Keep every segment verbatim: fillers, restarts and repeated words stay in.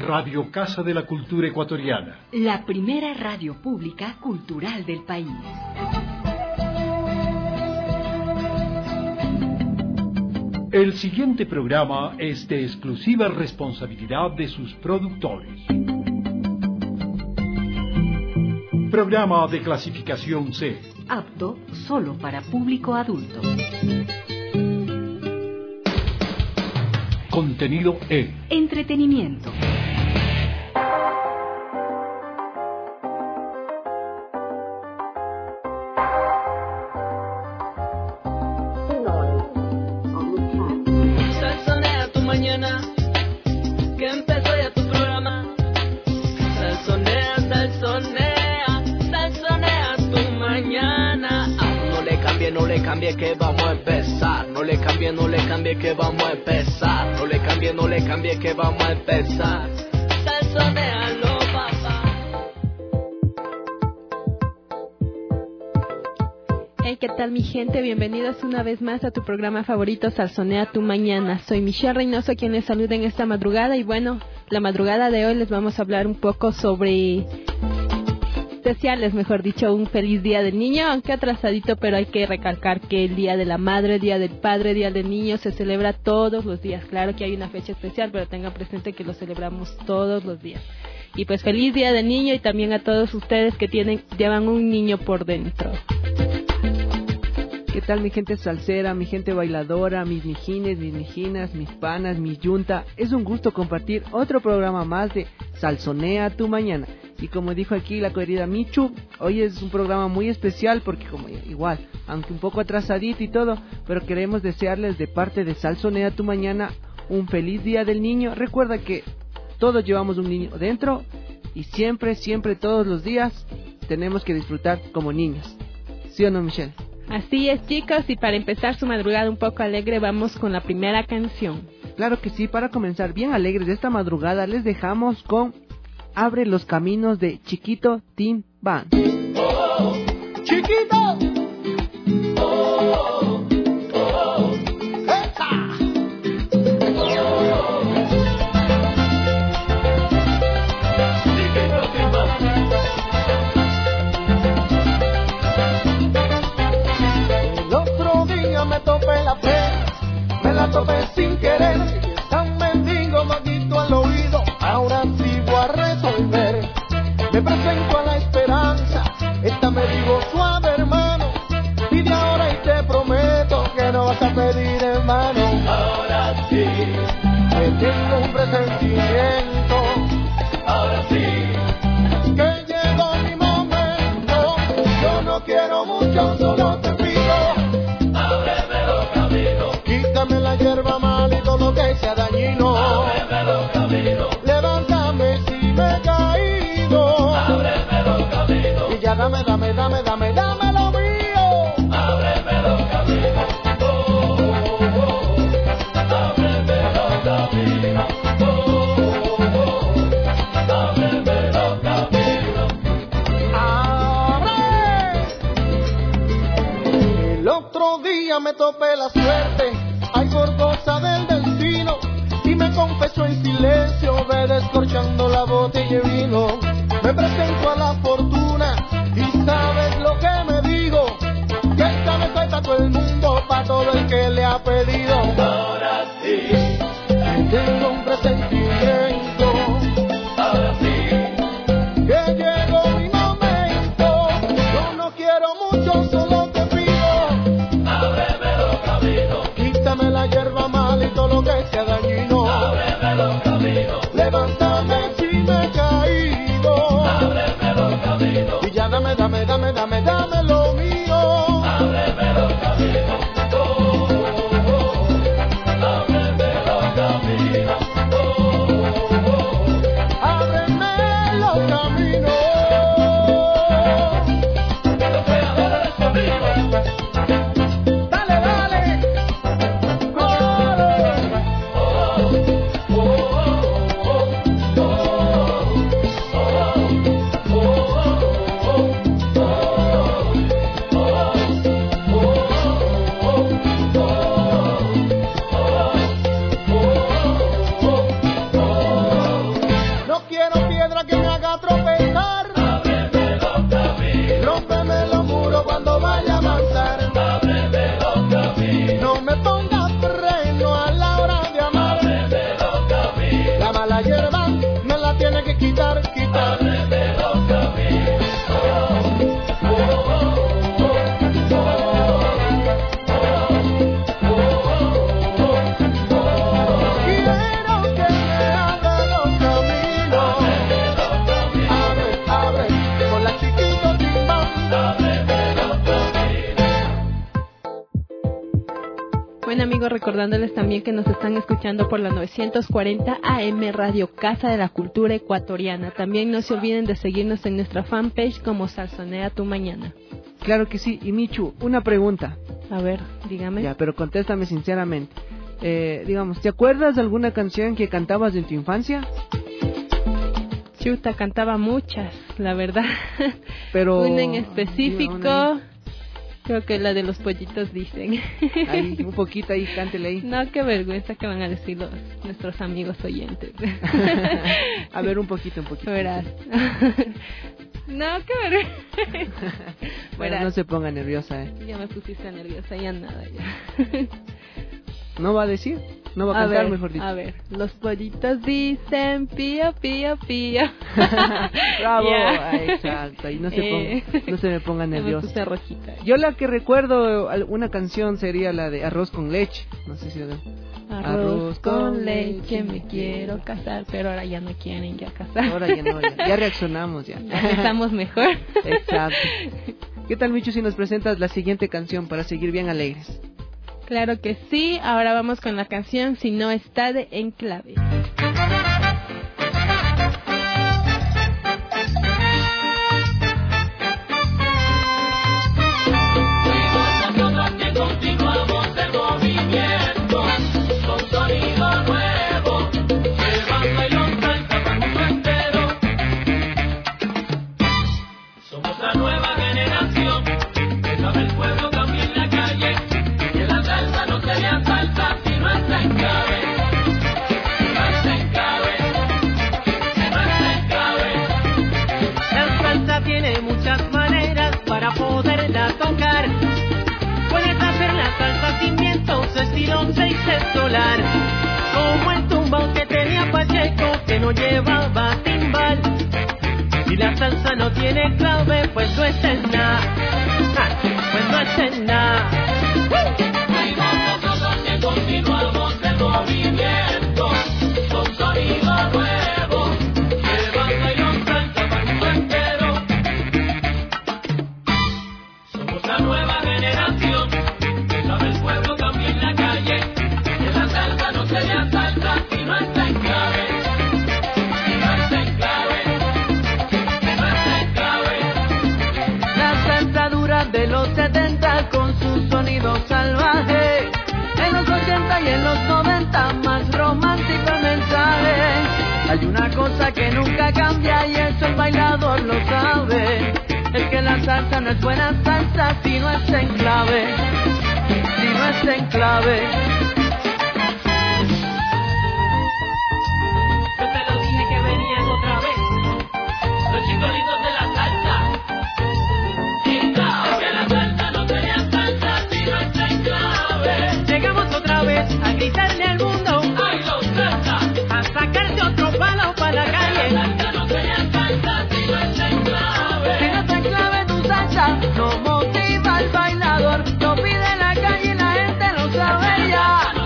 Radio Casa de la Cultura Ecuatoriana. La primera radio pública cultural del país. El siguiente programa es de exclusiva responsabilidad de sus productores. Programa de clasificación C. Apto solo para público adulto. Contenido E. Entretenimiento. Salsonea tu mañana, que empezó ya tu programa. Salsonea, salsonea, salsonea tu mañana. Ah, no le cambie, no le cambie que vamos a empezar. No le cambie, no le cambie que vamos a empezar. No le cambie, no le cambie que vamos a empezar. Salsonealo, papá. Hey, ¿qué tal mi gente? Bienvenidos una vez más a tu programa favorito Salsonea tu mañana. Soy Michelle Reynoso quien les saluda en esta madrugada y bueno, la madrugada de hoy les vamos a hablar un poco sobre especiales, mejor dicho, un feliz día del niño, aunque atrasadito, pero hay que recalcar que el día de la madre, día del padre, día del niño se celebra todos los días. Claro que hay una fecha especial, pero tengan presente que lo celebramos todos los días. Y pues feliz día del niño y también a todos ustedes que tienen llevan un niño por dentro. ¿Qué tal mi gente salsera, mi gente bailadora, mis mijines, mis mijinas, mis panas, mi yunta? Es un gusto compartir otro programa más de Salsonea tu mañana. Y como dijo aquí la querida Michu, hoy es un programa muy especial porque como igual, aunque un poco atrasadito y todo, pero queremos desearles de parte de Salsonea tu mañana un feliz día del niño. Recuerda que todos llevamos un niño dentro y siempre, siempre, todos los días tenemos que disfrutar como niños. ¿Sí o no, Michelle? Así es, chicos, y para empezar su madrugada un poco alegre, vamos con la primera canción. Claro que sí, para comenzar bien alegres de esta madrugada, les dejamos con Abre los Caminos de Chiquito Teen Band. Oh, chiquito. Oh, oh, ¡eta! Chiquito Teen Band. El otro día me topé la fe, me la topé sin querer, tan mendigo maguito al oído, ahora sí voy a resolver. Me presento a la esperanza, esta me digo suave hermano, pide ahora y te prometo que no vas a pedir en vano. Ahora sí, que tengo un presentimiento, ahora sí, que llegó mi momento, yo no quiero mucho, solo te pido, ábreme los caminos, quítame la hierba mal y todo lo que sea dañino, ábreme los caminos, levántame si me he caído, ábreme los caminos, y ya dame, dame, dame, dame, dame lo mío, ábreme los caminos, oh, oh, oh, ábreme los caminos, oh, oh, oh, ábreme los caminos, abre. El otro día me topé la suerte, ay por cosa del destino, y me confesó en silencio, ve descorchando la botella de vino. Me presento a la fortuna, y sabes lo que me digo, que esta me cuesta todo el mundo, pa' todo el que le ha pedido. Ahora sí, tengo un presentimiento, ahora sí, que llegó mi momento, yo no quiero mucho, solo te pido, ábreme los caminos, quítame la hierba mal y todo lo que sea dañino, ábreme los caminos, levántame si me he caído, ábreme los caminos, y ya dame, dame, dame, dame, dame lo mío, ábreme los caminos, oh, oh, oh, ábreme los caminos, oh, oh, oh, ábreme los caminos. Los creadores conmigo. Dale, dale. Corre. Oh, oh, oh, oh, oh. amigos, recordándoles también que nos están escuchando por la novecientos cuarenta A M Radio Casa de la Cultura Ecuatoriana. También no se olviden de seguirnos en nuestra fanpage como Salsonea Tu Mañana. Claro que sí. Y Michu, una pregunta. A ver, dígame. Ya, pero contéstame sinceramente. Eh, digamos, ¿te acuerdas de alguna canción que cantabas en tu infancia? Chuta, cantaba muchas, la verdad. Pero una en específico, una creo que la de los pollitos dicen. Ahí, un poquito ahí, cántele ahí. No, qué vergüenza que van a decir los, nuestros amigos oyentes. A ver, un poquito, un poquito. Verás. No, qué vergüenza. Bueno, no se ponga nerviosa, eh. Ya me pusiste nerviosa, ya nada, ya. ¿No va a decir? No va a, a cantar, ver, mejor dicho. A ver, los pollitos dicen pío, pío, pío. Bravo, Yeah. Ay, exacto. Y no se, eh, ponga, no se me ponga nerviosa. Me puse rojita. Yo la que recuerdo, una canción sería la de Arroz con Leche. No sé si... Arroz, Arroz con, con leche, leche, me quiero casar, pero ahora ya no quieren ya casar. Ahora ya no, ya, ya reaccionamos ya. Ya pensamos mejor. Exacto. ¿Qué tal, Michu, si nos presentas la siguiente canción para seguir bien alegres? Claro que sí, ahora vamos con la canción Si no está de Enclave. Solar, como el tumbao que tenía Pacheco, que no llevaba timbal. Si la salsa no tiene clave, pues no es en nada, pues no es en nada. Nosotros que continuamos el movimiento, con sonido nuevo, llevando y los salsa para el mundo entero. Somos la nueva generación, que sabe el pueblo también la calle. Sería salsa si no está en clave, si no está en clave, si no está en clave. La salsa dura de los setenta con su sonido salvaje, en los ochenta y en los noventa más romántico el mensaje. Hay una cosa que nunca cambia y eso el bailador lo sabe, es que la salsa no es buena salsa si no está en clave, si no está en clave. Chicolitos de la salsa, y no, que la salsa no sería salsa si no está en clave. Llegamos otra vez a gritarle al mundo, ¡ay, los salsa! A sacarte otro palo para la calle. La salsa no sería salsa si no está en clave. Si no está en clave tu salsa, no motiva al bailador, lo pide en la calle y la gente lo sabe ya.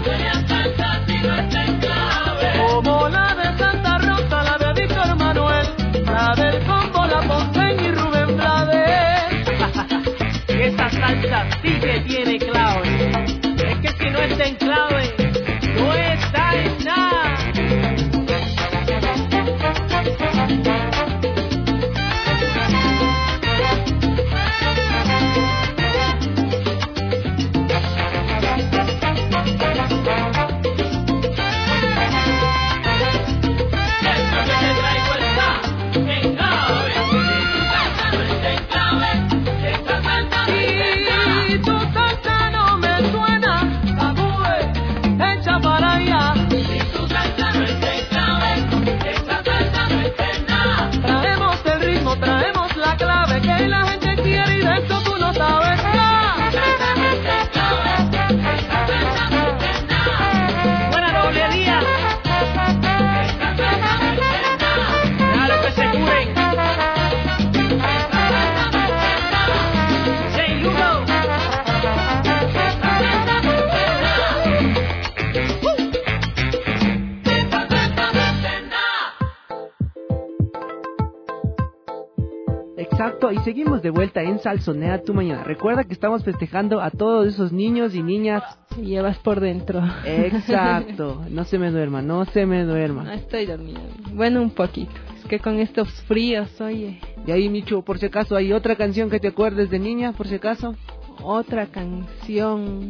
Exacto, y seguimos de vuelta en Salsonea tu mañana. Recuerda que estamos festejando a todos esos niños y niñas. Te llevas por dentro. Exacto, no se me duerma, no se me duerma. No estoy dormida. Bueno, un poquito. Es que con estos fríos, oye. Y ahí, Micho, por si acaso, ¿hay otra canción que te acuerdes de niña, por si acaso? Otra canción.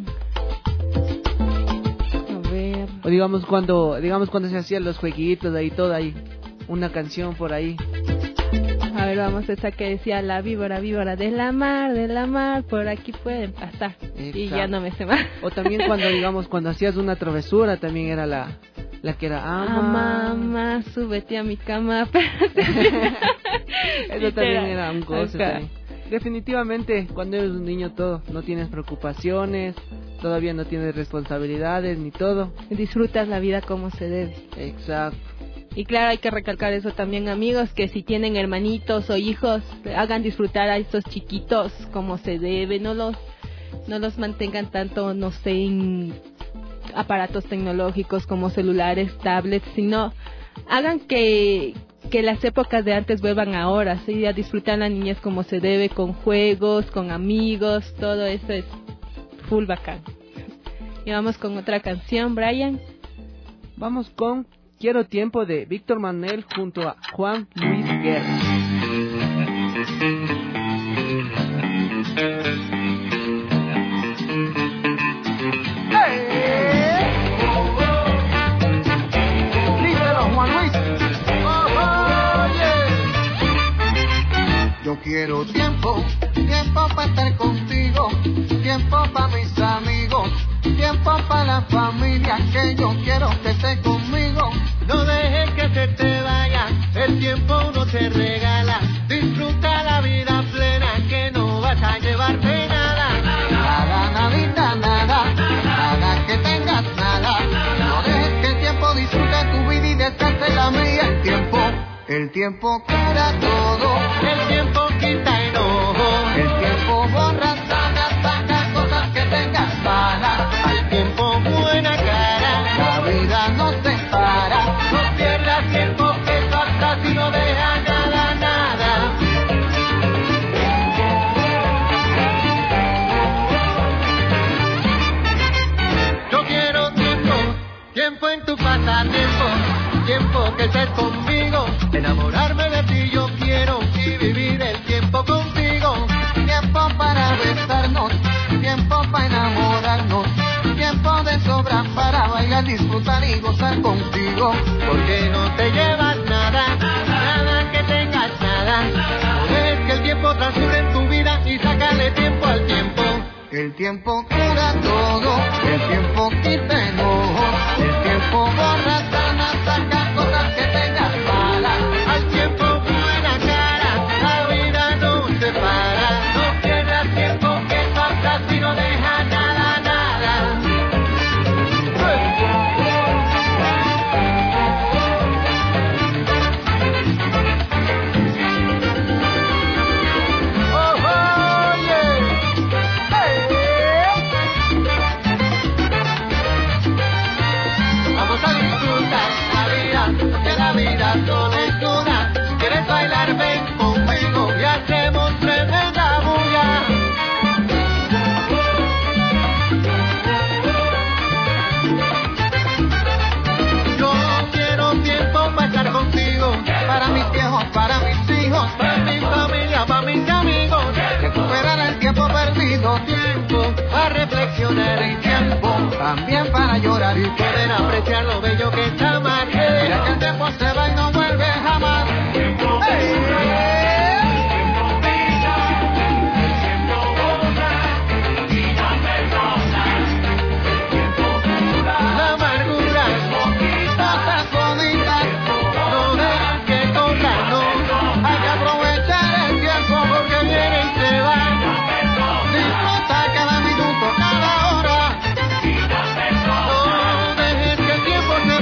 A ver. O digamos cuando, digamos cuando se hacían los jueguitos, ahí todo ahí. Una canción por ahí. A ver, vamos, esa que decía la víbora, víbora de la mar, de la mar, por aquí pueden pasar. Exacto. Y ya no me sé más. O también cuando, digamos, cuando hacías una travesura, también era la, la que era ama. Ah, mamá, súbete a mi cama. Eso también era un goce también. Definitivamente, cuando eres un niño todo, no tienes preocupaciones, todavía no tienes responsabilidades ni todo. Disfrutas la vida como se debe. Exacto. Y claro, hay que recalcar eso también, amigos, que si tienen hermanitos o hijos, hagan disfrutar a estos chiquitos como se debe, no los no los mantengan tanto, no sé, en aparatos tecnológicos como celulares, tablets, sino hagan que que las épocas de antes vuelvan ahora, ¿sí? A disfrutar la niñez como se debe, con juegos, con amigos, todo eso es full bacán. Y vamos con otra canción, Brian. Vamos con Quiero Tiempo de Víctor Manuel junto a Juan Luis Guerra. ¡Hey! Dímelo, Juan Luis. Oh, yeah. Yo quiero tiempo, tiempo para estar contigo, tiempo para mis amigos, tiempo para la familia, que yo quiero que esté conmigo. No dejes que se te vaya, el tiempo no se regala. Disfruta la vida plena, que no vas a llevarte nada. Nada, nadita, nada, nada que tengas nada. No dejes que el tiempo disfrute tu vida y descanse la mía. El tiempo, el tiempo cura todo, el tiempo quita enojo, el tiempo borra, sana, saca cosas que tengas malas. Al tiempo buena cara, la vida no se para. No pierdas tiempo, que pasa si no deja nada, nada. Yo quiero tiempo, tiempo en tu pasatiempo, tiempo que estés conmigo, enamorarme de ti yo quiero y vivir el tiempo contigo. Tiempo para besarnos, tiempo para enamorarnos, tiempo de sobra para bailar, disfrutar y gozar contigo. Porque no te llevas nada, nada que tengas nada. No dejes que el tiempo transcurra en tu vida y sácale tiempo al tiempo. El tiempo cura todo, el tiempo quita enojo, el tiempo borra, sana, saca cosas que tengas malas. Al tiempo buena cara, la vida no se para. No pierdas tiempo, que pasa si no deja nada, nada. Oh, oh, yeah. Hey. Vamos a disfrutar la vida, porque la vida solo es una. Si quieres bailar, ven conmigo y hacemos tremenda bulla. Yo quiero tiempo para estar contigo, para mis viejos, para mis hijos, para mi familia, para mis amigos. Recuperar el tiempo perdido, tiempo para reflexionar y tiempo también para llorar y poder apreciar lo bello que es amar. Mira que el tiempo se va y no vuelve jamás. ¡Hey! La amargura, cosas bonitas, no dejes que corra, no. Hay que aprovechar el tiempo porque viene y se va. Disfruta cada minuto, cada hora. No dejes que el tiempo se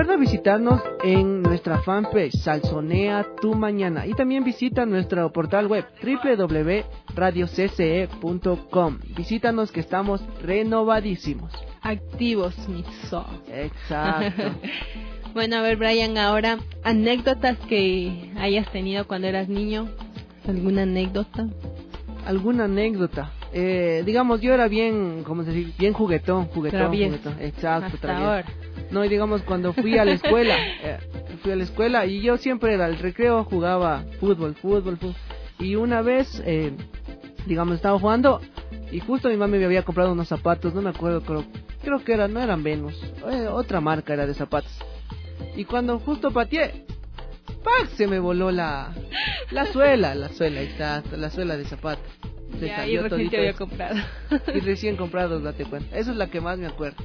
recuerda visitarnos en nuestra fanpage Salsonea Tu Mañana y también visita nuestro portal web doble u doble u doble u punto radio c c e punto com. Visítanos que estamos renovadísimos. Activos, mis so. Exacto. Bueno, a ver, Brian, ahora, anécdotas que hayas tenido cuando eras niño. ¿Alguna anécdota? ¿Alguna anécdota? Eh, digamos, yo era bien, ¿cómo se dice? Bien juguetón, juguetón, Travieso. juguetón. Exacto, Hasta travieso. ahora. No, y digamos, cuando fui a la escuela, eh, fui a la escuela y yo siempre era al recreo, jugaba fútbol, fútbol, fútbol. Y una vez, eh, digamos, estaba jugando y justo mi mami me había comprado unos zapatos, no me acuerdo, creo, creo que eran, no eran Venus, eh, otra marca era de zapatos. Y cuando justo pateé, ¡pac! Se me voló la, la suela, la suela, exacto, la suela de zapato. Se Ya, y salió recién todito te había eso. comprado. Y recién comprados, date cuenta. Eso es la que más me acuerdo.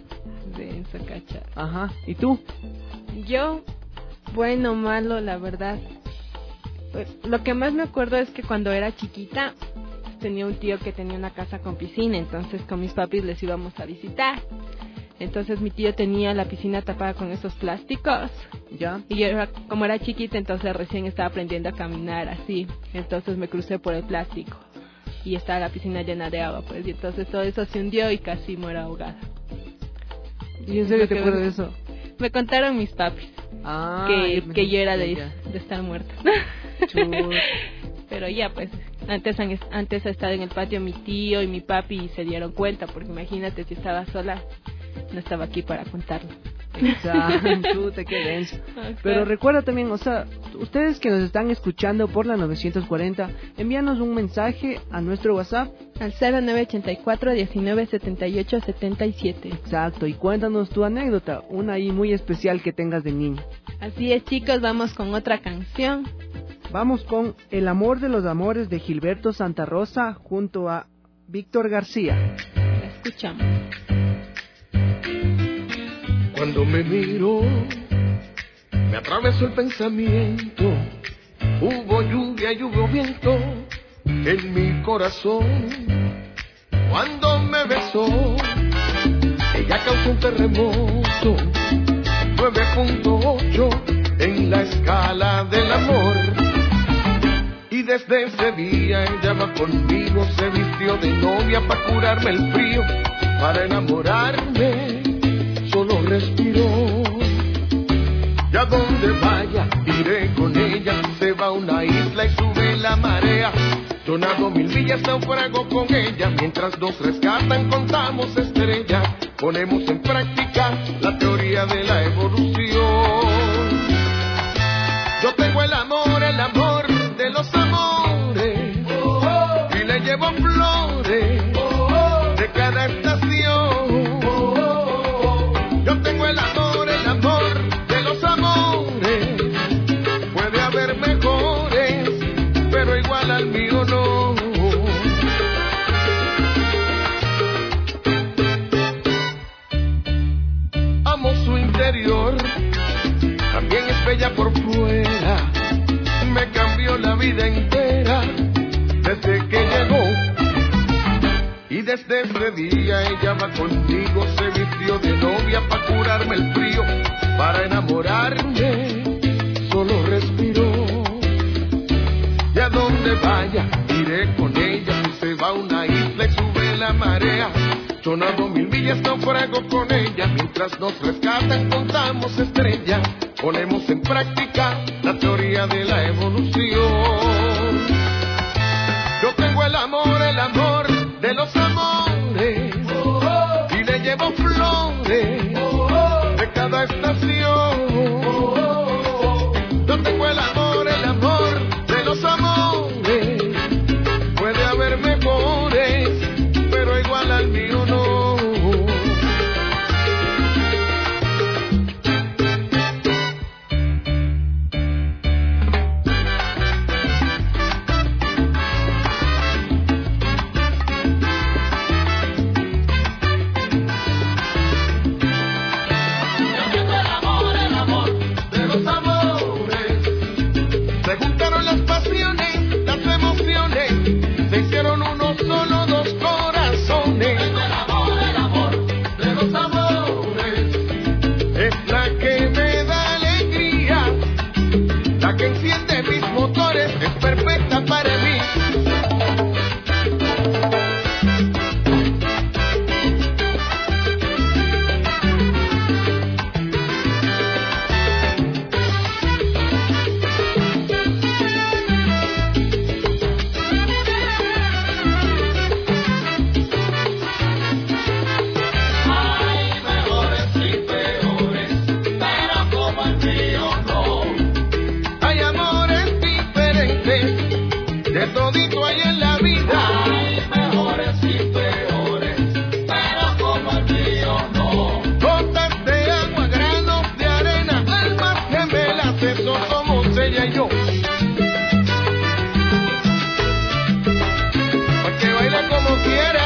De esa cacha. Ajá. ¿Y tú? Yo, bueno, malo, la verdad. Pues, lo que más me acuerdo es que cuando era chiquita tenía un tío que tenía una casa con piscina, entonces con mis papis les íbamos a visitar. Entonces mi tío tenía la piscina tapada con esos plásticos ¿Ya? y yo era, como era chiquita, entonces recién estaba aprendiendo a caminar así, entonces me crucé por el plástico y estaba la piscina llena de agua, pues, y entonces todo eso se hundió y casi muero ahogada. ¿Y en serio te Lo que acuerdas me- de eso? Me contaron mis papis Ah, que, yo pensé que yo era de, ya. de estar muerta. Chut. Pero ya, pues, antes han, es- antes ha estado en el patio mi tío y mi papi y se dieron cuenta, porque imagínate si estaba sola, no estaba aquí para contarlo. Exacto, chuta, qué denso. Pero recuerda también, o sea, ustedes que nos están escuchando por la novecientos cuarenta, envíanos un mensaje a nuestro WhatsApp. Al cero nueve ochenta y cuatro, diecinueve setenta y ocho, setenta y siete. Exacto, y cuéntanos tu anécdota, una ahí muy especial que tengas de niño. Así es, chicos, vamos con otra canción. Vamos con El amor de los amores de Gilberto Santa Rosa junto a Víctor García. La escuchamos. Cuando me miro, me atravesó el pensamiento. Hubo lluvia y hubo viento en mi corazón. Cuando me besó, ella causó un terremoto. nueve punto ocho en la escala del amor. Y desde ese día ella va conmigo, se vistió de novia para curarme el frío, para enamorarme. Solo respiro, y a donde vaya iré con ella. Se va a una isla y sube la marea. Yo nado mil millas, naufrago con ella. Mientras nos rescatan contamos estrellas. Ponemos en práctica la teoría de la evolución. Yo tengo el amor, el amor de los amores, y le llevo flores de cada estación. Yo tengo el amor, el amor de los amores. Puede haber mejores, pero igual al mío no. Amo su interior, también es bella por fuera. Me cambió la vida entera desde que llegó. Y desde ese día ella va conmigo, se vistió de novia para curarme el frío, para enamorarme. Solo respiro, y a donde vaya iré con ella. Si se va a una isla y sube la marea, yo nado mil millas, naufrago con ella. Mientras nos rescatan contamos estrellas. Ponemos en práctica la teoría de la evolución. Yo tengo el amor, el amor de los amores, y le llevo flores de cada estación. Yo tengo el amor, el amor de los amores. Puede haber mejores, pero igual al mío no. Se juntan ella y yo. Pa' que baile como quiera.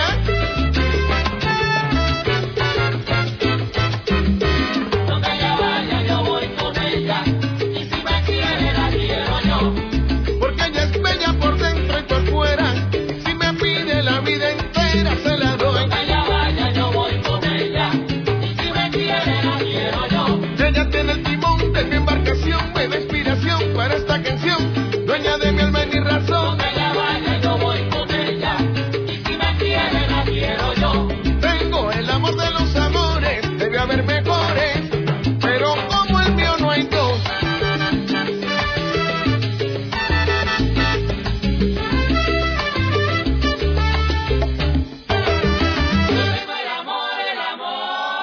Donde ella vaya yo voy con ella, y si me quiere la quiero yo. Porque ella es bella por dentro y por fuera. Si me pide la vida entera se la doy. Donde ella vaya yo voy con ella, y si me quiere la quiero yo. Ella tiene el timón de mi embarcación, me da inspiración para esta canción, dueña de mi alma y mi razón. Donde ella vaya yo voy con ella, y si me quiere la quiero yo. Tengo el amor de los amores, debe haber mejores, pero como el mío no hay dos. Yo tengo el amor, el amor.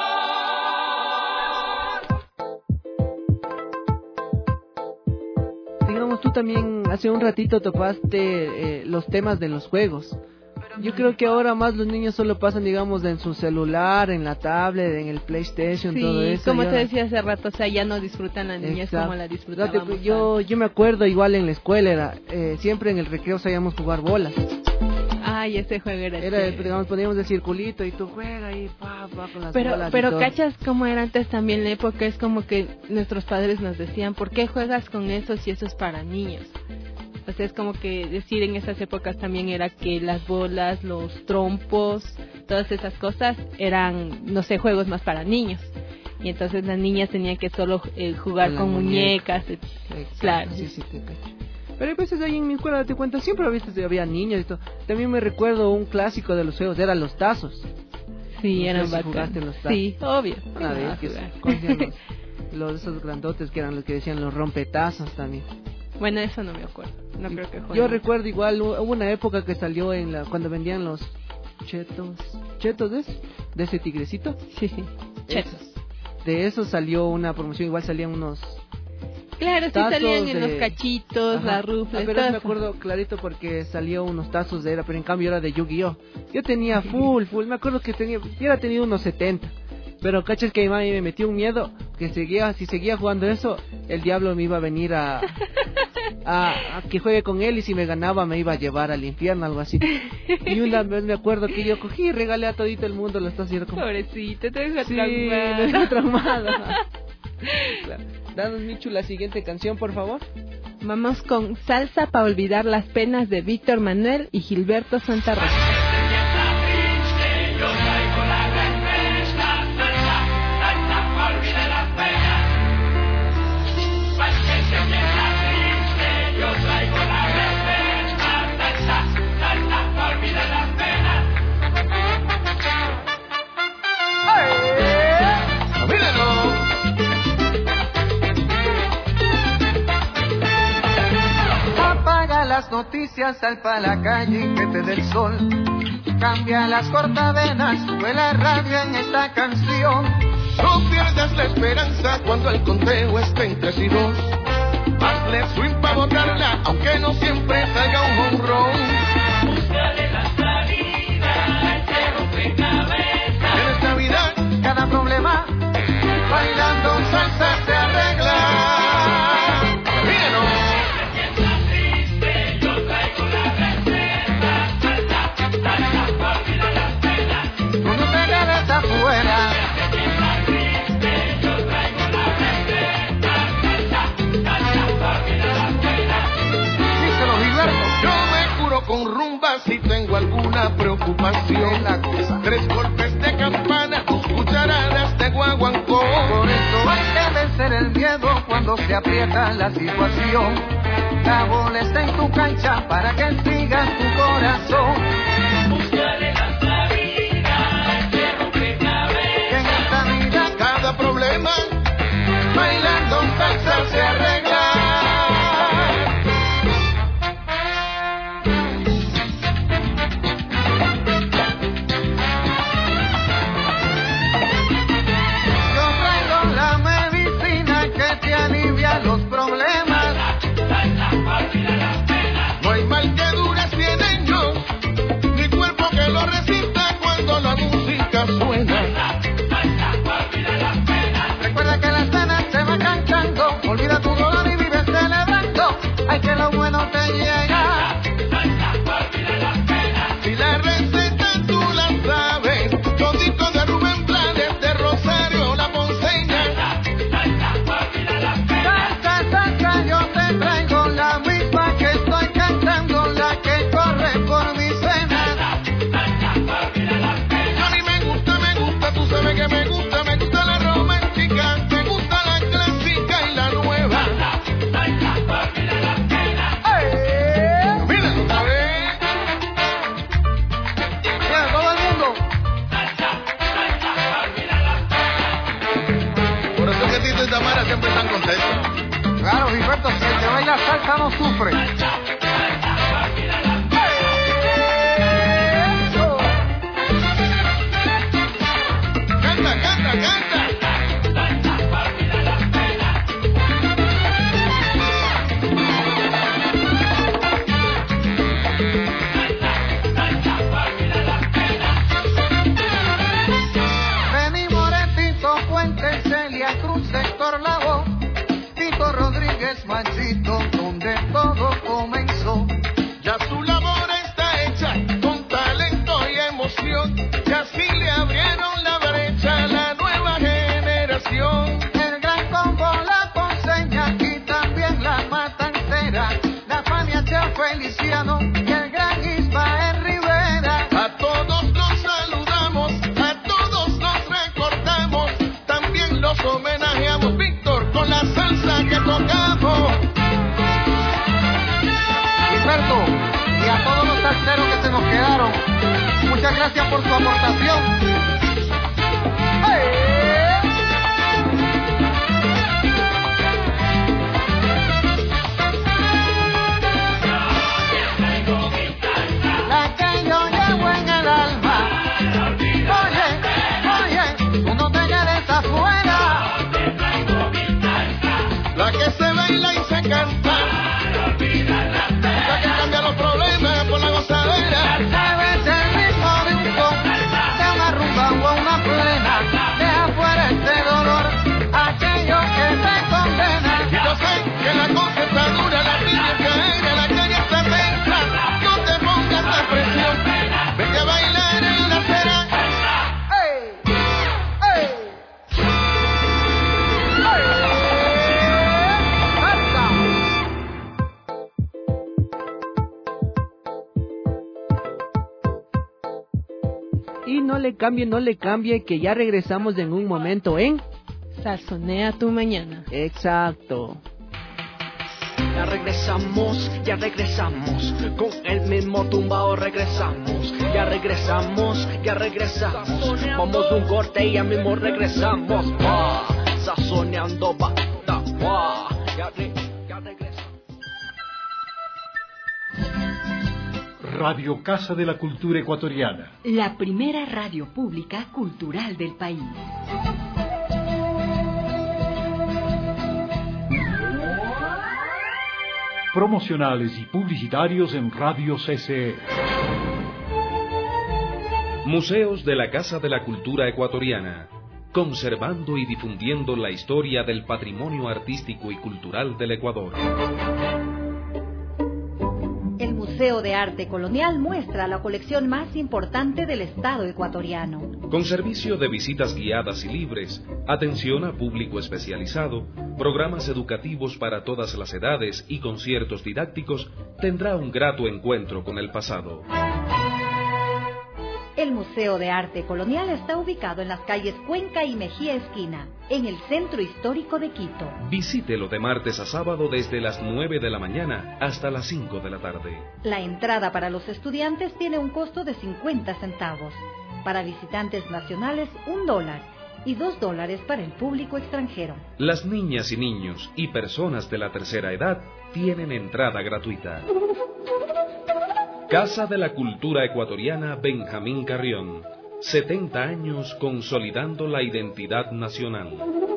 Digamos, tú también hace un ratito topaste eh, los temas de los juegos. Yo creo que ahora más los niños solo pasan, digamos, en su celular, en la tablet, en el PlayStation, todo Sí, eso. como ya- te decía hace rato, o sea, ya no disfrutan la niñez Exacto. como la Fíjate, disfrutábamos pues, yo, antes. yo me acuerdo igual en la escuela, era eh, siempre en el recreo sabíamos jugar bolas. Ay, ese juego era, Era, chévere. digamos, poníamos el circulito y tú juega ahí, pa, pa, con las Pero, bolas y pero todo. cachas como era antes también la época, es como que nuestros padres nos decían, ¿por qué juegas con eso si eso es para niños? O sea, es como que decir en esas épocas también era que las bolas, los trompos, todas esas cosas eran, no sé, juegos más para niños. Y entonces las niñas tenían que solo eh, jugar Con la con muñeca. muñecas. et- Exacto, Claro. sí, sí, te cacho. Pero hay veces ahí en mi escuela, te cuento, siempre a veces había niños y todo. También me recuerdo un clásico de los juegos, eran los tazos. Sí, No sé eran si bacán. jugaste en los tazos. Sí, obvio. Una vez que se cogían los, los esos grandotes que eran los que decían los rompetazos también. Bueno, eso no me acuerdo. No creo que juegue. Yo recuerdo igual, hu- hubo una época que salió en la cuando vendían los chetos, chetos de, ese- de ese tigrecito. Sí, sí. Chetos. De eso salió una promoción, igual salían unos... Claro, sí Tazos salían en de- los cachitos, Ajá. la rufla, Ah, pero todo me eso. acuerdo clarito porque salió unos tazos de era, pero en cambio era de Yu-Gi-Oh. Yo tenía full, full, me acuerdo que tenía, yo era tenido unos setenta. Pero cachas que mi mami me metió un miedo que seguía, si seguía jugando eso, el diablo me iba a venir a, a, a que juegue con él y si me ganaba me iba a llevar al infierno, algo así. Y una vez me acuerdo que yo cogí y regalé a todito el mundo los tazos y era como... Pobrecito, te dejo Sí, traumado. me dejó traumado. Claro. Danos, Michu, la siguiente canción, por favor. Vamos con Salsa para olvidar las penas de Víctor Manuel y Gilberto Santa Rosa. Yo traigo la respuesta, salsa, salsa, olvide las penas. Para que se sienta triste, yo traigo la respuesta, salsa, salsa, olvide las penas. ¡Mírenlo! Apaga las noticias, sal pa' la calle y que te dé el sol. Cambia las cortavenas, sube la radio en esta canción. No pierdas la esperanza cuando el conteo esté en tres y dos. Hazle swing pa' botarla, aunque no siempre salga un home run. Búscale la salida, ese rompecabezas. En esta vida, Cada problema, bailando salsa se arregla. mírenlo. Sienta triste, yo traigo la receta, salsa, salsa, olvide las penas. Cuando te quedes afuera, Sienta triste, yo traigo la receta, salsa, salsa, olvide las penas. díselo Gilberto. Yo me curo con rumba si tengo alguna preocupación. Es la cosa. Tres golpes de campana, dos cucharadas de guaguancó. Por eso hay que vencer el miedo cuando se aprieta la situación. La bola está en tu cancha para que sigas tu corazón. Búscale la salida, ese Que en rompecabezas. esta vida Cada problema, bailando salsa se arregla. yo traigo la medicina que te alivia los problemas. No hay mal que dure cien años, ni cuerpo que lo resista cuando la música suena. Recuerda que las penas se van a cantar. azufre. Canta, canta, canta. Lavo, Tito Rodríguez Machito, donde todo comenzó. Ya su labor está hecha con talento y emoción, y así le abrieron la brecha a la nueva generación. El gran combo, la ponceña y también la matancera, la Fania Cheo Feliciano y el gran Ismael Rivera. A todos los saludamos, a todos los recordamos, también los homenajeamos, Víctor, con la salsa que tocamos. Gilberto, y a todos los salseros que se nos quedaron, muchas gracias por su aportación. ¡Hey! La que yo llevo en el alma. Oye, oye, tú no te quedes afuera. La que se baila y se canta. La que cambia los problemas por la gozadera. Sabes el ritmo de un son, de una rumba o una plena. Deja fuera este dolor, aquello que te condena. Y yo sé que la cosa está dura, la niña cae, la calle está tensa. No te pongas la presión, vete a bailar en la acera. ¡Ey! ¡Ey! Y no le cambie, no le cambie, que ya regresamos en un momento en Salsonea tu mañana. Exacto. Ya regresamos, ya regresamos, con el mismo tumbao regresamos. Ya regresamos, ya regresamos, vamos un corte y ya mismo regresamos. Ah, sazoneando bata, ah, ya, re, ya regresamos. Radio Casa de la Cultura Ecuatoriana. La primera radio pública cultural del país. Promocionales y publicitarios en Radio C C E. Museos de la Casa de la Cultura Ecuatoriana, conservando y difundiendo la historia del patrimonio artístico y cultural del Ecuador. El Museo de Arte Colonial muestra la colección más importante del Estado ecuatoriano. Con servicio de visitas guiadas y libres, atención a público especializado, programas educativos para todas las edades y conciertos didácticos, tendrá un grato encuentro con el pasado. El Museo de Arte Colonial está ubicado en las calles Cuenca y Mejía Esquina, en el centro histórico de Quito. Visítelo de martes a sábado desde las nueve de la mañana hasta las cinco de la tarde. La entrada para los estudiantes tiene un costo de cincuenta centavos. Para visitantes nacionales, un dólar. Y dos dólares para el público extranjero. Las niñas y niños y personas de la tercera edad tienen entrada gratuita. Casa de la Cultura Ecuatoriana Benjamín Carrión. setenta años consolidando la identidad nacional.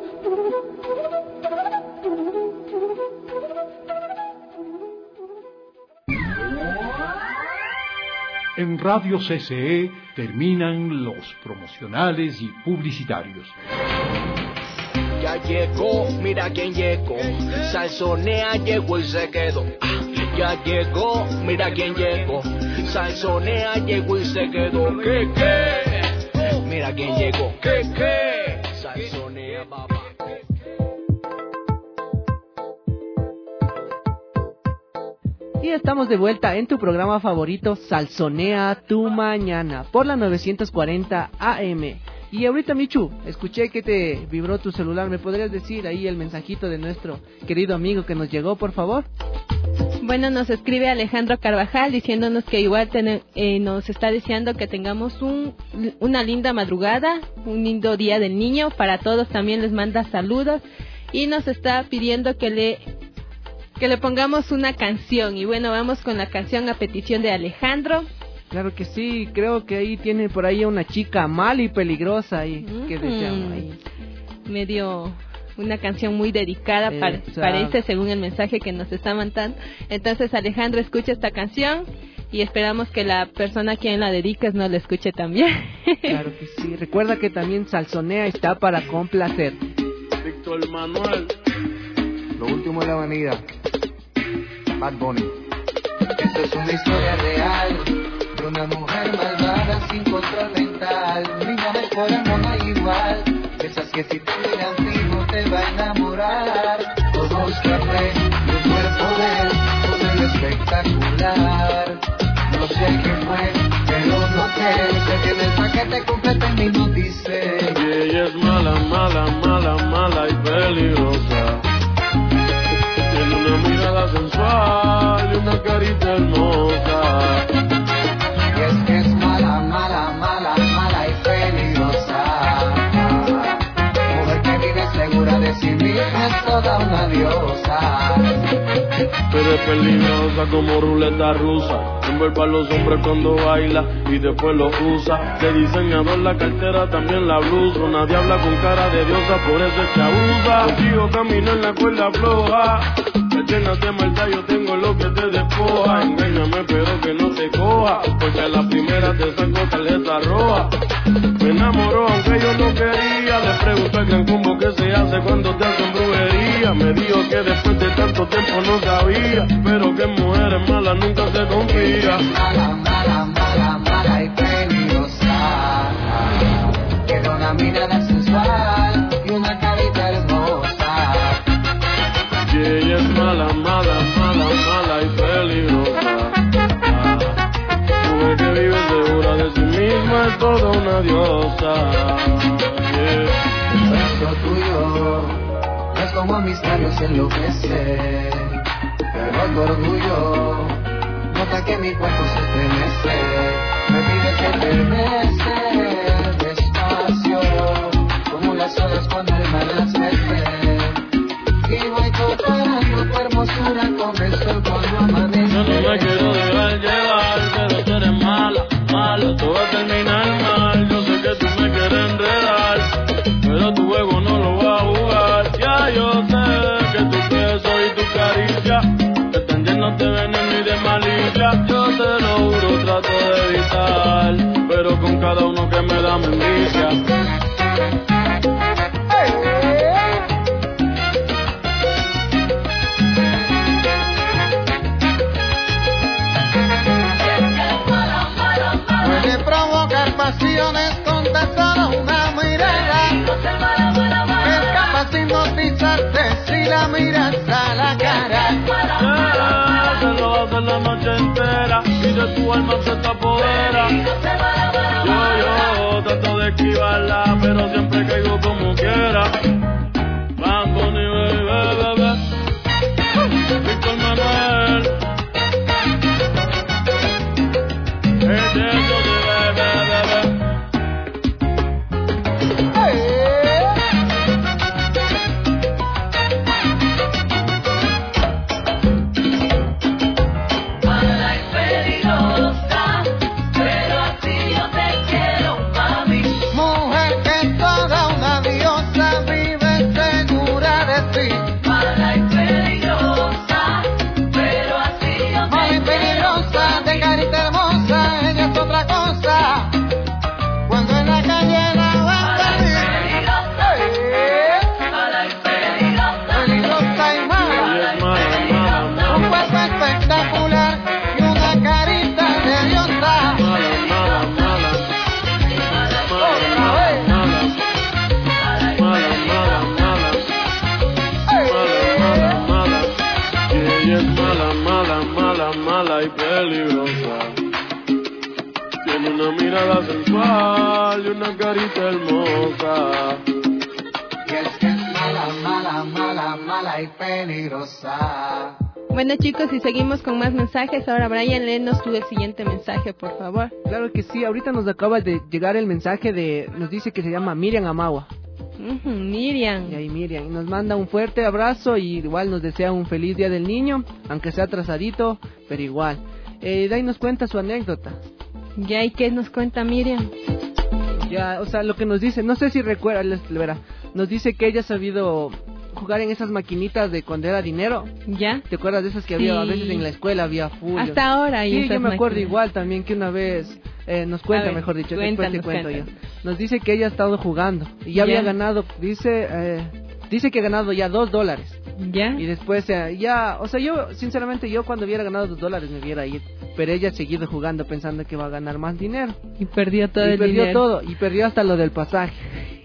En Radio C C E terminan los promocionales y publicitarios. Ya llegó, mira quién llegó. Salsonea llegó y se quedó. Ya llegó, mira quién llegó. Salsonea llegó y se quedó. ¿Qué, qué? Mira quién llegó. ¿Qué, qué? Salsonea, papá. Y estamos de vuelta en tu programa favorito, Salsonea tu mañana, por la novecientos cuarenta A M. Y ahorita, Michu, escuché que te vibró tu celular. ¿Me podrías decir ahí el mensajito de nuestro querido amigo que nos llegó, por favor? Bueno, nos escribe Alejandro Carvajal diciéndonos que igual ten, eh, nos está deseando que tengamos un, una linda madrugada, un lindo día del niño. Para todos también les manda saludos y nos está pidiendo que le que le pongamos una canción. Y bueno, vamos con la canción a petición de Alejandro. Claro que sí, creo que ahí tiene por ahí una chica mala y peligrosa ahí, mm-hmm. que deseamos ahí. Medio una canción muy dedicada, eh, para, parece, según el mensaje que nos está mandando. Entonces, Alejandro, escucha esta canción y esperamos que la persona a quien la dediques no la escuche también. Claro que sí, recuerda que también Salsonea está para complacer. Víctor Manuel. Lo último de la avenida. Bad Bunny. Esto es una historia real de una mujer malvada sin control mental. Niña de corazón no hay igual. Esas que si te miran fijo te va a enamorar. Ojos café y un cuerpo de él, con el espectacular. No sé qué fue, pero no sé. Se tiene el paquete completo en mi notice. Y ella es mala, mala, mala, mala y peligrosa. Tiene una mirada sensual y una carita hermosa. Y es que es mala, mala, mala, mala y peligrosa. Mujer que vive segura de sí misma es toda una diosa. Pero es peligrosa como ruleta rusa. Envuelve a los hombres cuando baila y después los usa. De diseñador la cartera, también la blusa. Nadie habla con cara de diosa, por eso es que abusa. Contigo camino en la cuerda floja. Me llenas de maldad, yo tengo lo que te despoja. Engáñame pero que no te coja, porque a la primera te saco tarjeta roja. Me enamoró aunque yo no quería. Le pregunté al gran combo que se hace cuando te hacen brujería. Me dijo que después de tanto tiempo no sabía, pero que mujeres malas nunca se confía. Mala, mala, mala, mala y peligrosa. Tiene una mirada sensual y una carita hermosa. Y ella es mala, mala, mala, mala y peligrosa. Mujer que vive segura de sí misma es toda una diosa. Yeah. El beso tuyo es como mis labios enloquece, pero tu orgullo nota que mi cuerpo se estremece. Me pide que te bese despacio, como las olas cuando el mar las mece. Y voy comparando tu hermosura con el sol cuando amanece. Yo no me quiero dejar llevar, pero tú eres mala, mala. Todo va a terminar mal. Yo sé que tú me quieres enredar, pero tu juego no lo va a jugar. Ya yo sé que tu beso y tu caricia están llenos de veneno y de malicia. Yo te lo juro, trato de evitar, pero con cada uno que me da me envicia. Puede provocar pasiones con tan solo una mirada. Es capaz de hipnotizarte si la miras a la cara. Yeah, se lo hace la noche entera y de tu alma se te apodera. Yo, yo trato de esquivarla, pero siempre caigo como quiera. Bad Bunny, bebé, bebé. Víctor Manuel. El dedo de bebé, bebé. Mala y peligrosa, pero así yo te quiero, mami. Mujer que toda una diosa vive segura de sí. Mala y peligrosa, pero así yo te Mala y peligrosa, de carita hermosa, ella es otra cosa. Cuando en la calle la van a decir, mala y peligrosa, peligrosa y mala. Ella es mala, mala, mala. Un cuerpo espectacular y una carita de diosa. Mala, mala, mala. Otra vez. Mala, mala, mala, mala. Mala, mala, mala. Y ella es mala, mala, mala, mala y peligrosa. Tiene una mirada sensual y una carita hermosa. Y es que es mala, mala, mala, mala y peligrosa. Bueno, chicos, y seguimos con más mensajes. Ahora, Brian, léenos tú el siguiente mensaje, por favor. Claro que sí, ahorita nos acaba de llegar el mensaje de, nos dice que se llama Miriam Amagua. Uh-huh, Miriam. Y ahí Miriam nos manda un fuerte abrazo y igual nos desea un feliz Día del Niño, aunque sea atrasadito, pero igual. Eh, de ahí nos cuenta su anécdota. Ya, ¿y qué nos cuenta Miriam? Ya, o sea, lo que nos dice, no sé si recuerda, les verá, nos dice que ella ha sabido jugar en esas maquinitas de cuando era dinero. ¿Ya? ¿Te acuerdas de esas que Sí. había a veces en la escuela? Había full. Hasta ahora hay Sí, esas yo me acuerdo máquinas. igual también que una vez, eh, nos cuenta, ver, mejor dicho, cuéntanos, después te cuento cuéntanos. yo. Nos dice que ella ha estado jugando y ya, Ya. había ganado, dice, eh, dice que ha ganado ya dos dólares. ¿Ya? Y después eh, ya, o sea, yo, sinceramente, yo cuando hubiera ganado dos dólares me hubiera ido. Pero ella ha seguido jugando pensando que va a ganar más dinero. Y perdió todo y el perdió dinero. todo, y perdió hasta lo del pasaje.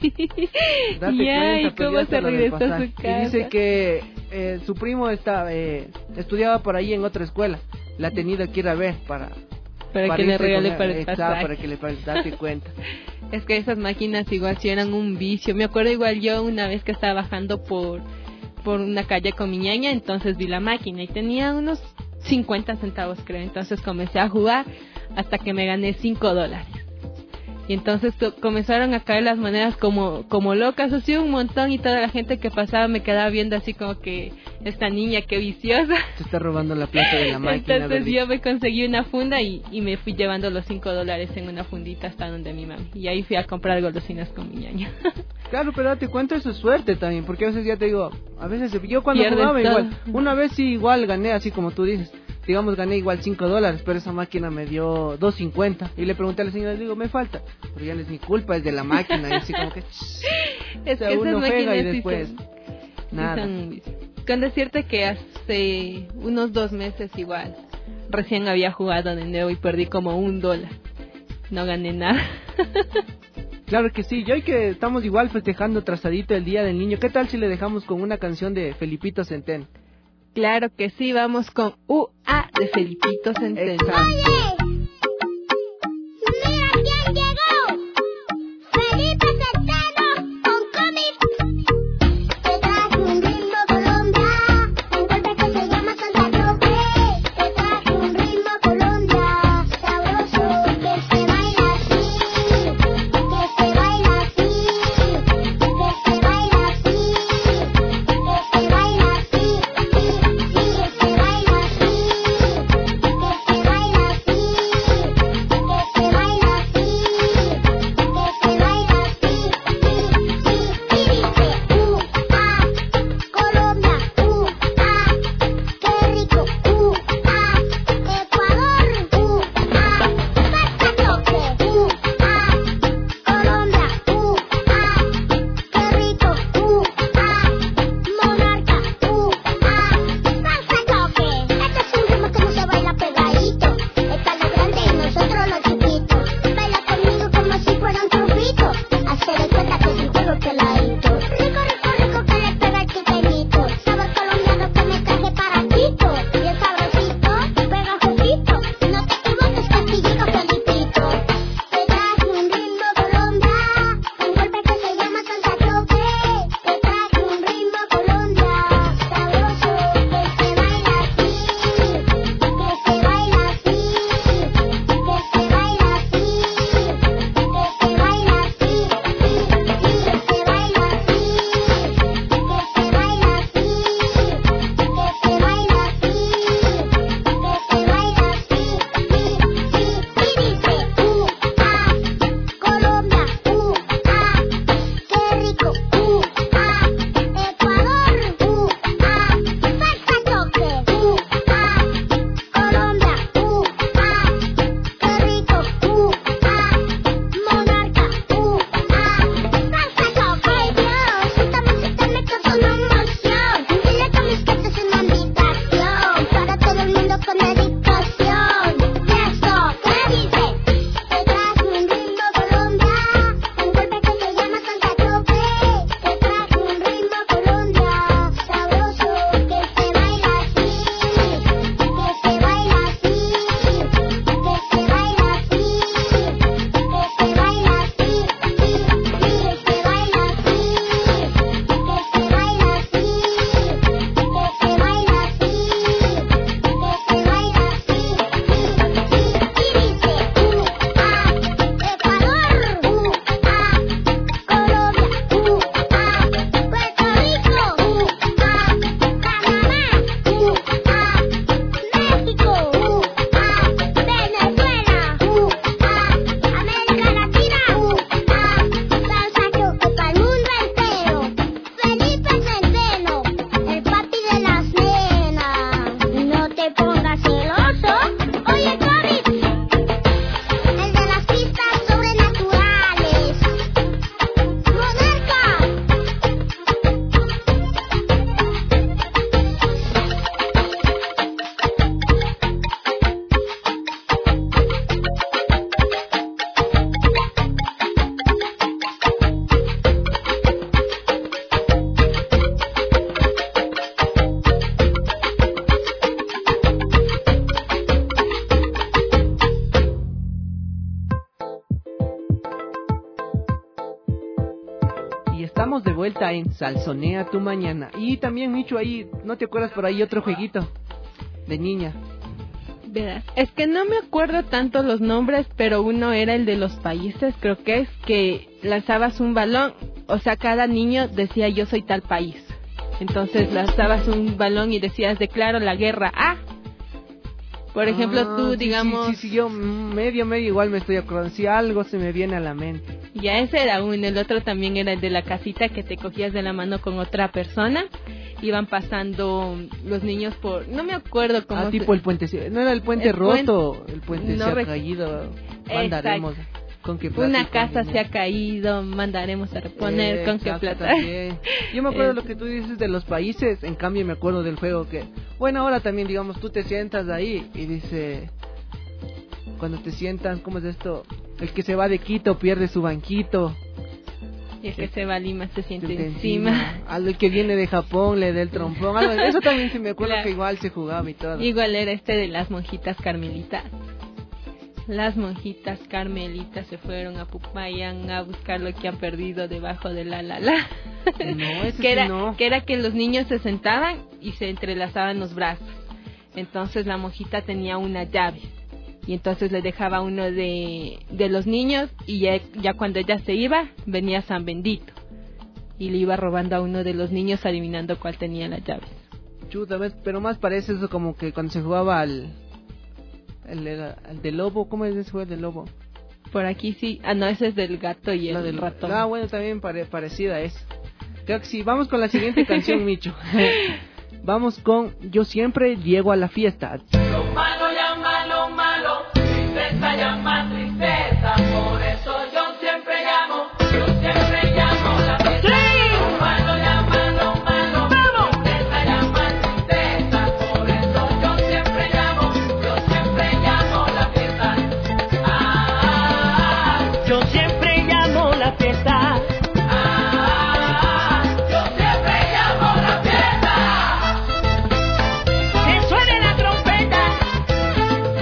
Date Ya, ¿y cuenta, perdió cómo hasta se lo del regresó a pasaje. su casa? Y dice que eh, su primo está, eh, estudiaba por ahí en otra escuela. La ha tenido que ir a ver para... Para que le irse regale con- para el exacto, pasaje. para que le pague, date cuenta. Es que esas máquinas igual sí eran un vicio. Me acuerdo igual yo una vez que estaba bajando por por una calle con mi ñaña, entonces vi la máquina y tenía unos cincuenta centavos creo. Entonces comencé a jugar hasta que me gané cinco dólares. Y entonces to- comenzaron a caer las monedas como como locas, así un montón, y toda la gente que pasaba me quedaba viendo así como que esta niña qué viciosa. Se está robando la plata de la máquina. Entonces ¿verdad? yo me conseguí una funda y, y me fui llevando los cinco dólares en una fundita hasta donde mi mami. Y ahí fui a comprar golosinas con mi ñaña. Claro, pero date cuenta, eso es suerte también, porque a veces ya te digo, a veces yo cuando Pierdes jugaba todo. igual, una vez sí igual gané, así como tú dices, digamos gané igual cinco dólares, pero esa máquina me dio dos cincuenta, y le pregunté a la señora, le digo, me falta, pero ya no es mi culpa, es de la máquina, y así como que, Es o sea, que esas uno juega y máquinas sí después, son- nada. sí son un vicio. Con decirte que hace unos dos meses igual, recién había jugado de nuevo y perdí como un dólar. No gané nada. Claro que sí, y hoy que estamos igual festejando trazadito el Día del Niño, ¿qué tal si le dejamos con una canción de Felipito Centeno? Claro que sí, vamos con U A de Felipito Centeno. Exacto. ¡Mira quién llegó! ¡Felipe Centeno con cómics! Te traje un ritmo Colombia, un golpe que se llama salsa trope. Te traje un ritmo Colombia, sabroso, que se baila así, que se baila así, que se baila así, que se baila así, sí, sí, que se baila así, que se baila así. te pongas celoso. Oye, Comics, el de las pistas sobrenaturales. Monarca. Y estamos de vuelta en Salsonea tu mañana. Y también, Micho, ahí, ¿no te acuerdas por ahí otro jueguito de niña? Verás, es que no me acuerdo tanto los nombres, pero uno era el de los países, creo que es que lanzabas un balón, o sea, cada niño decía yo soy tal país. Entonces lanzabas un balón y decías declaro la guerra a. Por ejemplo, Ah, tú, sí, digamos... Sí, sí, sí, yo mm, medio, medio igual me estoy acordando. Si algo se me viene a la mente. Ya ese era uno, el otro también era el de la casita que te cogías de la mano con otra persona. Iban pasando los niños por... No me acuerdo cómo... Ah, se- tipo el puente... No era el puente El roto, el puente no se ha rec- caído. Exacto. Mandaremos con qué plata. Una y con casa dinero. se ha caído, mandaremos a reponer, Eh, con qué exacto, plata. también. Yo me acuerdo Eh, lo que tú dices de los países, en cambio me acuerdo del juego que... Bueno, ahora también, digamos, tú te sientas ahí y dice... Cuando te sientas, ¿cómo es esto? El que se va de Quito pierde su banquito. Y el que se va a Lima se siente de encima. Al que viene de Japón le da el trompón. Algo- eso también se me acuerdo Claro. que igual se jugaba y todo. Igual era este de las monjitas carmelitas. Las monjitas carmelitas se fueron a Pupayán a buscar lo que han perdido debajo de la la la. No, ese que sí era no. que era que los niños se sentaban y se entrelazaban los brazos. Entonces la monjita tenía una llave y entonces le dejaba uno de, de los niños y ya, ya cuando ella se iba venía San Bendito y le iba robando a uno de los niños adivinando cuál tenía la llave. Chuta, ¿ves? Pero más parece eso como que cuando se jugaba al... El, el, el de lobo, ¿cómo es ese juego del lobo? Por aquí sí, ah no, ese es del gato y el Lo del ratón. Ah, bueno, también pare, parecida es. Creo que sí, vamos con la siguiente canción, Micho. Vamos con Yo siempre llego a la fiesta. Lo malo llama lo malo, tristeza llama tristeza, por eso yo siempre llamo, yo siempre llamo la fiesta. Lo malo llama lo malo, tristeza llama tristeza, por eso yo siempre llamo, yo siempre llamo la fiesta. Ah, Yo siempre llamo la fiesta. ah, yo siempre llamo la fiesta. Que suene la trompeta.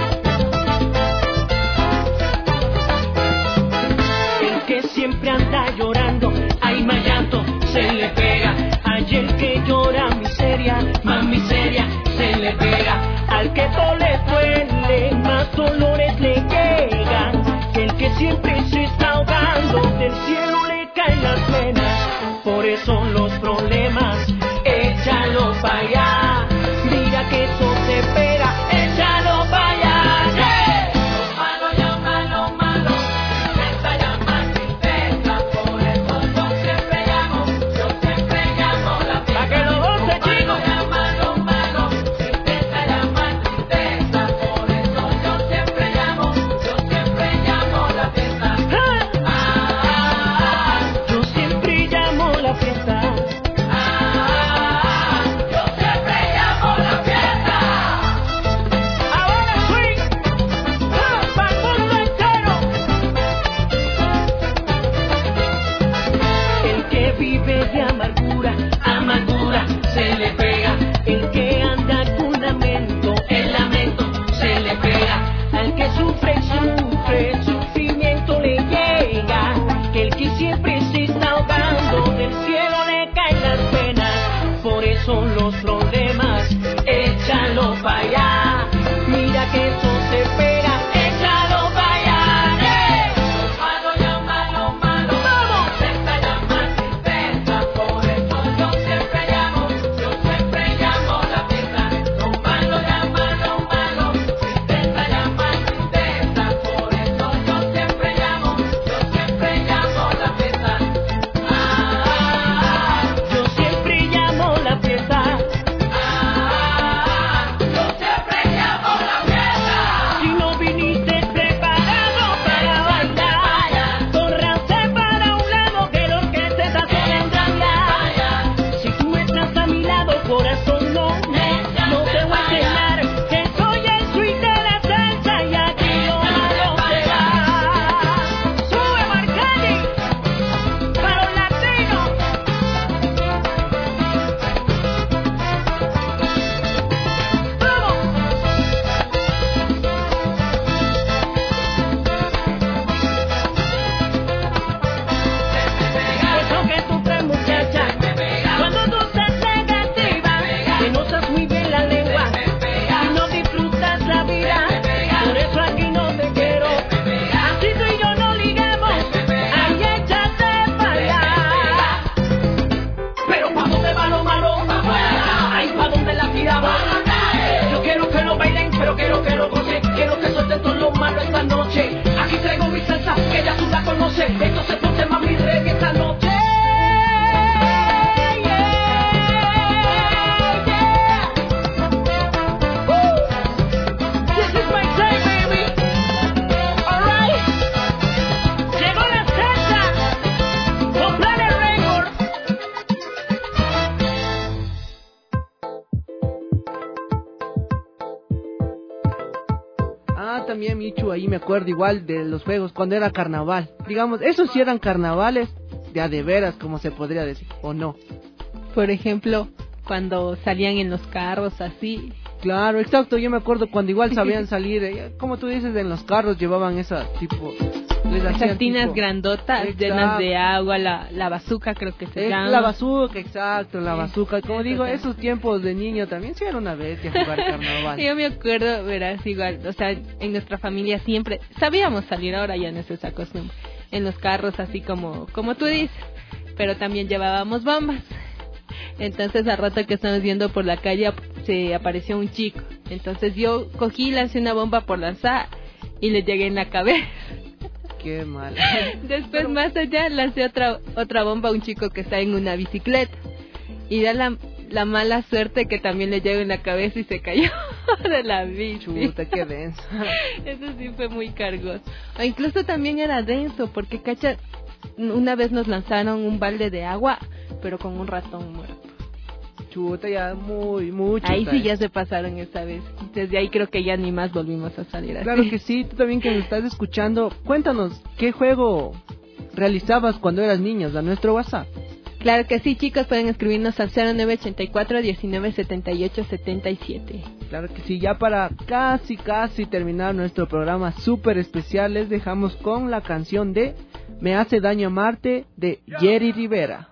Ah, también Michu, ahí me acuerdo igual de los juegos cuando era carnaval. Digamos, esos sí eran carnavales de a de veras, como se podría decir, ¿o no? Por ejemplo, cuando salían en los carros así. Claro, exacto, yo me acuerdo cuando igual sabían salir, eh, como tú dices, en los carros llevaban esa tipo... Les Esas tinas tipo, grandotas, exacto, llenas de agua, la, la bazuca creo que se es llama. la bazuca, exacto, la Sí, bazuca. Como digo, total. esos tiempos de niño también sí era una bestia jugar carnaval. Yo me acuerdo, verás, igual, o sea, en nuestra familia siempre sabíamos salir, ahora ya no es esa costumbre, en los carros así como, como tú dices, pero también llevábamos bombas. Entonces al rato que estamos viendo por la calle se apareció un chico. Entonces yo cogí y lancé una bomba por lanzar y le llegué en la cabeza. Qué mal. Después Pero... más allá lancé otra otra bomba a un chico que está en una bicicleta. Y da la, la mala suerte que también le llegó en la cabeza y se cayó de la bici. Chuta, qué denso. Eso sí fue muy cargoso. O incluso también era denso porque, cacha, una vez nos lanzaron un balde de agua, pero con un ratón muerto. Chuta, ya muy, mucho. Ahí ¿sabes? sí ya se pasaron esa vez. Desde ahí creo que ya ni más volvimos a salir así. Claro que sí, tú también que me estás escuchando, cuéntanos, ¿qué juego realizabas cuando eras niños a nuestro WhatsApp? Claro que sí, chicos, pueden escribirnos al cero nueve ochenta y cuatro, diecinueve setenta y ocho, setenta y siete. Claro que sí, ya para casi, casi terminar nuestro programa súper especial, les dejamos con la canción de Me hace daño amarte de Jerry Rivera.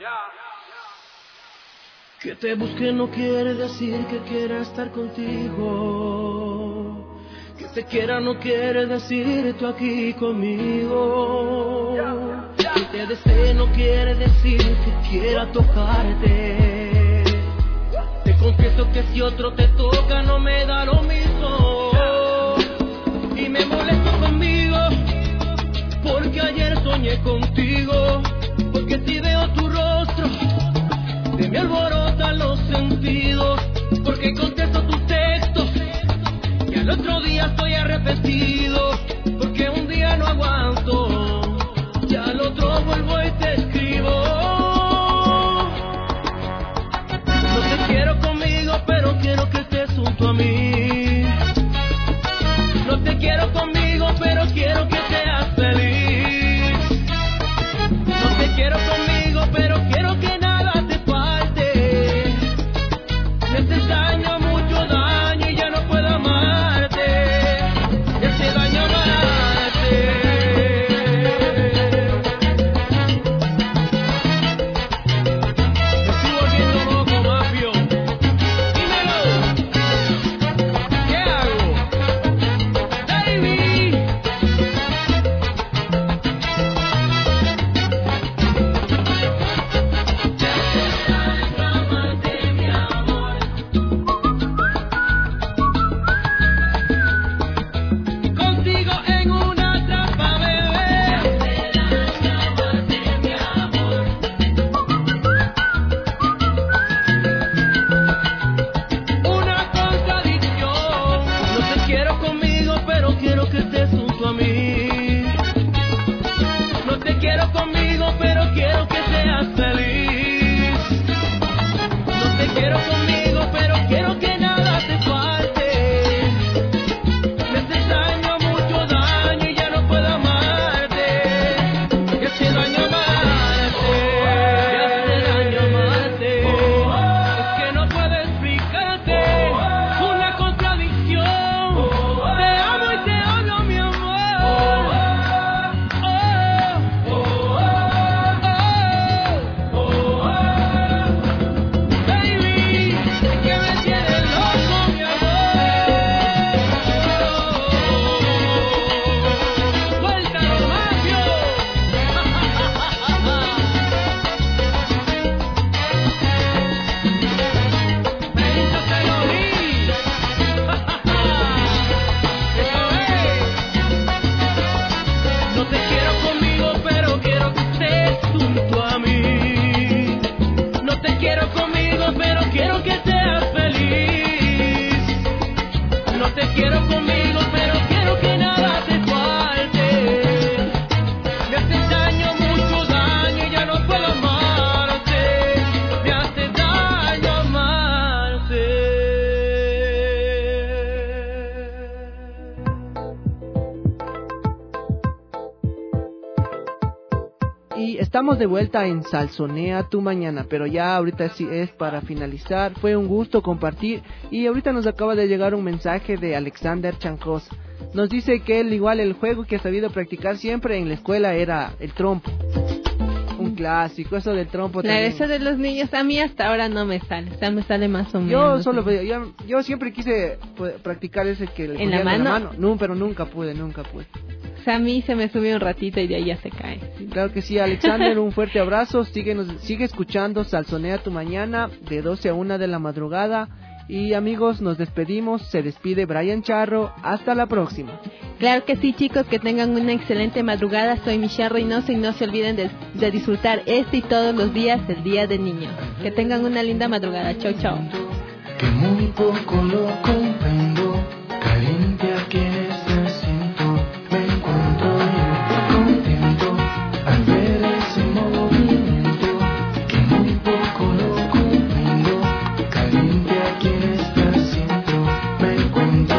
Que te busque no quiere decir que quiera estar contigo. Que te quiera no quiere decir tú aquí conmigo. Que te desee no quiere decir que quiera tocarte. Te confieso que si otro te toca no me da lo mismo. Y me molesto conmigo porque ayer soñé contigo. Porque si veo tu rostro se me alborotan los sentidos, porque contesto tus textos y al otro día estoy arrepentido, porque un día no aguanto y al otro vuelvo y te escribo. No te quiero conmigo, pero quiero que estés junto a mí. No te quiero conmigo, pero quiero que seas feliz. No te quiero conmigo, pero quiero que nada te me hace daño, mucho daño y ya no puedo amarte. Me hace daño amarte. Me estoy volviendo loco, mafio. Dímelo. ¿Qué hago? Baby. Contigo en una trampa, bebé. Una contradicción. No te quiero conmigo, pero quiero que estés junto a mí. No te quiero conmigo, pero quiero que seas feliz. No te quiero conmigo, pero quiero que nada te falte. Me hace daño, mucho daño y ya no puedo amarte. Me hace daño amarte. Me hace daño amarte. Es que no puedo explicarte. Una contradicción. Te amo y te odio, mi amor. Oh, oh, oh, oh, baby, es que me tienes loco, mi amor. Suéltalo, mafio. Benito te lo di. Eso es. No te quiero conmigo, pero quiero que estés junto a mí. No te quiero conmigo, pero quiero que seas feliz. No te quiero conmigo, pero quiero que nada te falte. Me hace daño, mucho daño y ya no puedo amarte. Me hace daño amarte. Y estamos de vuelta en Salsonea tu mañana, pero ya ahorita sí es para finalizar. Fue un gusto compartir y ahorita nos acaba de llegar un mensaje de Alexander Chancos. Nos dice que él igual el juego que ha sabido practicar siempre en la escuela era el trompo. Un clásico, eso del trompo Claro, también. eso de los niños a mí hasta ahora no me sale, o sea, me sale más o menos. Yo solo veo, yo, yo siempre quise pues, practicar ese que le ¿En la ponían mano? No, pero nunca pude, nunca pude. O sea, a mí se me sube un ratito y de ahí ya se cae. Claro que sí, Alexander, un fuerte abrazo. Síguenos, sigue escuchando Salsonea tu mañana de doce a una de la madrugada. Y amigos, nos despedimos. Se despide Brian Charro. Hasta la próxima. Claro que sí, chicos, que tengan una excelente madrugada. Soy Michelle Reynoso y no se olviden de, de disfrutar este y todos los días el Día del Niño. Que tengan una linda madrugada. Chau, chau. Que muy poco lo comprendo, caliente aquí en este asiento, me encuentro yo contento al ver ese movimiento. Que muy poco lo comprendo, caliente aquí en este asiento, me encuentro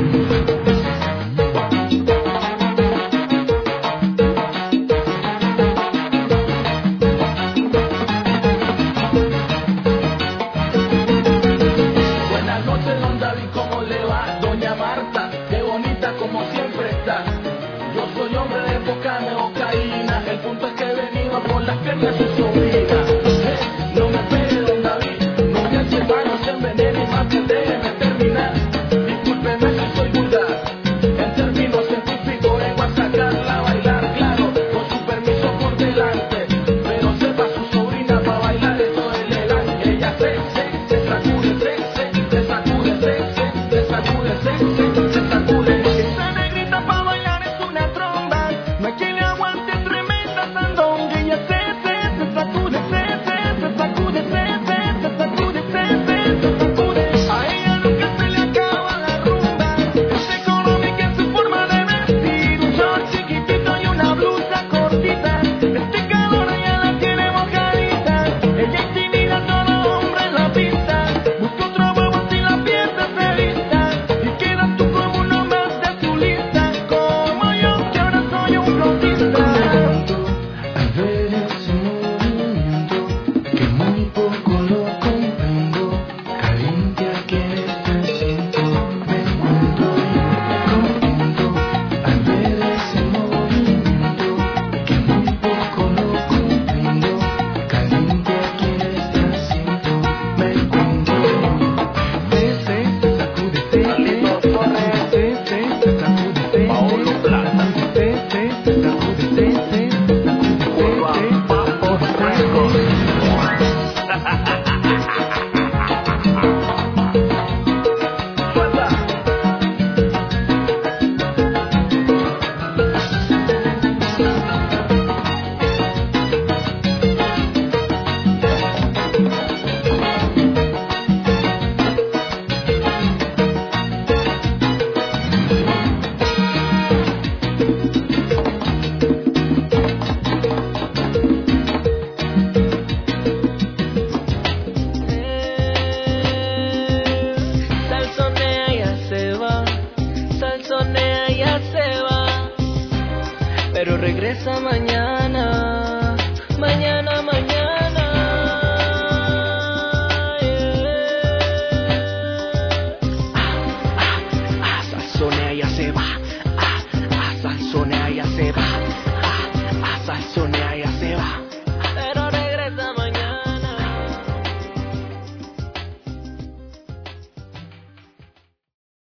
Buenas noches, don David, ¿cómo le va? Doña Marta, qué bonita como siempre está. Yo soy hombre de poca neocaína, el punto es que he venido por las piernas de su sobrina. Eh, no me pegue, don David, no me hace mal, no se envenene y más que déjeme terminar. Discúlpeme si soy vulgar, en términos científicos vengo a sacarla a bailar, claro, con su permiso por delante. Pero sepa su sobrina para bailar esto elegante. Ella se, se, se sacude, se, se, se sacude, se, se, se sacude, se, se, se sacude. Esa negrita para bailar es una tromba, no hay quien le aguante tremenda sandonga. Ella se, se, se sacude, se, se, se sacude, se, se, se sacude, se, se, se sacude. A ella nunca se le acaba la rumba, es económica en su forma de vestir, un short chiquitito y una blusa cortita. Este calor ella la tiene mojadita, ella intimida a todo hombre en la pista. Busca otro huevo si la pieza se lista, y quedas tú como uno más de su lista, como yo que ahora soy un flautista. al ver ese movimiento, que muy poco lo comprendo, caliente aquí en este asiento, me encuentro yo contento al ver ese movimiento, que muy poco lo comprendo, caliente aquí en este asiento, me encuentro yo. Se, se, se sacude, se, se, se, se, se sacude, se, Paolo Plata. se, se, se sacude, se, se, se sacude, se, se. Salsonea ya se va, Salsonea ya se va, pero regresa mañana.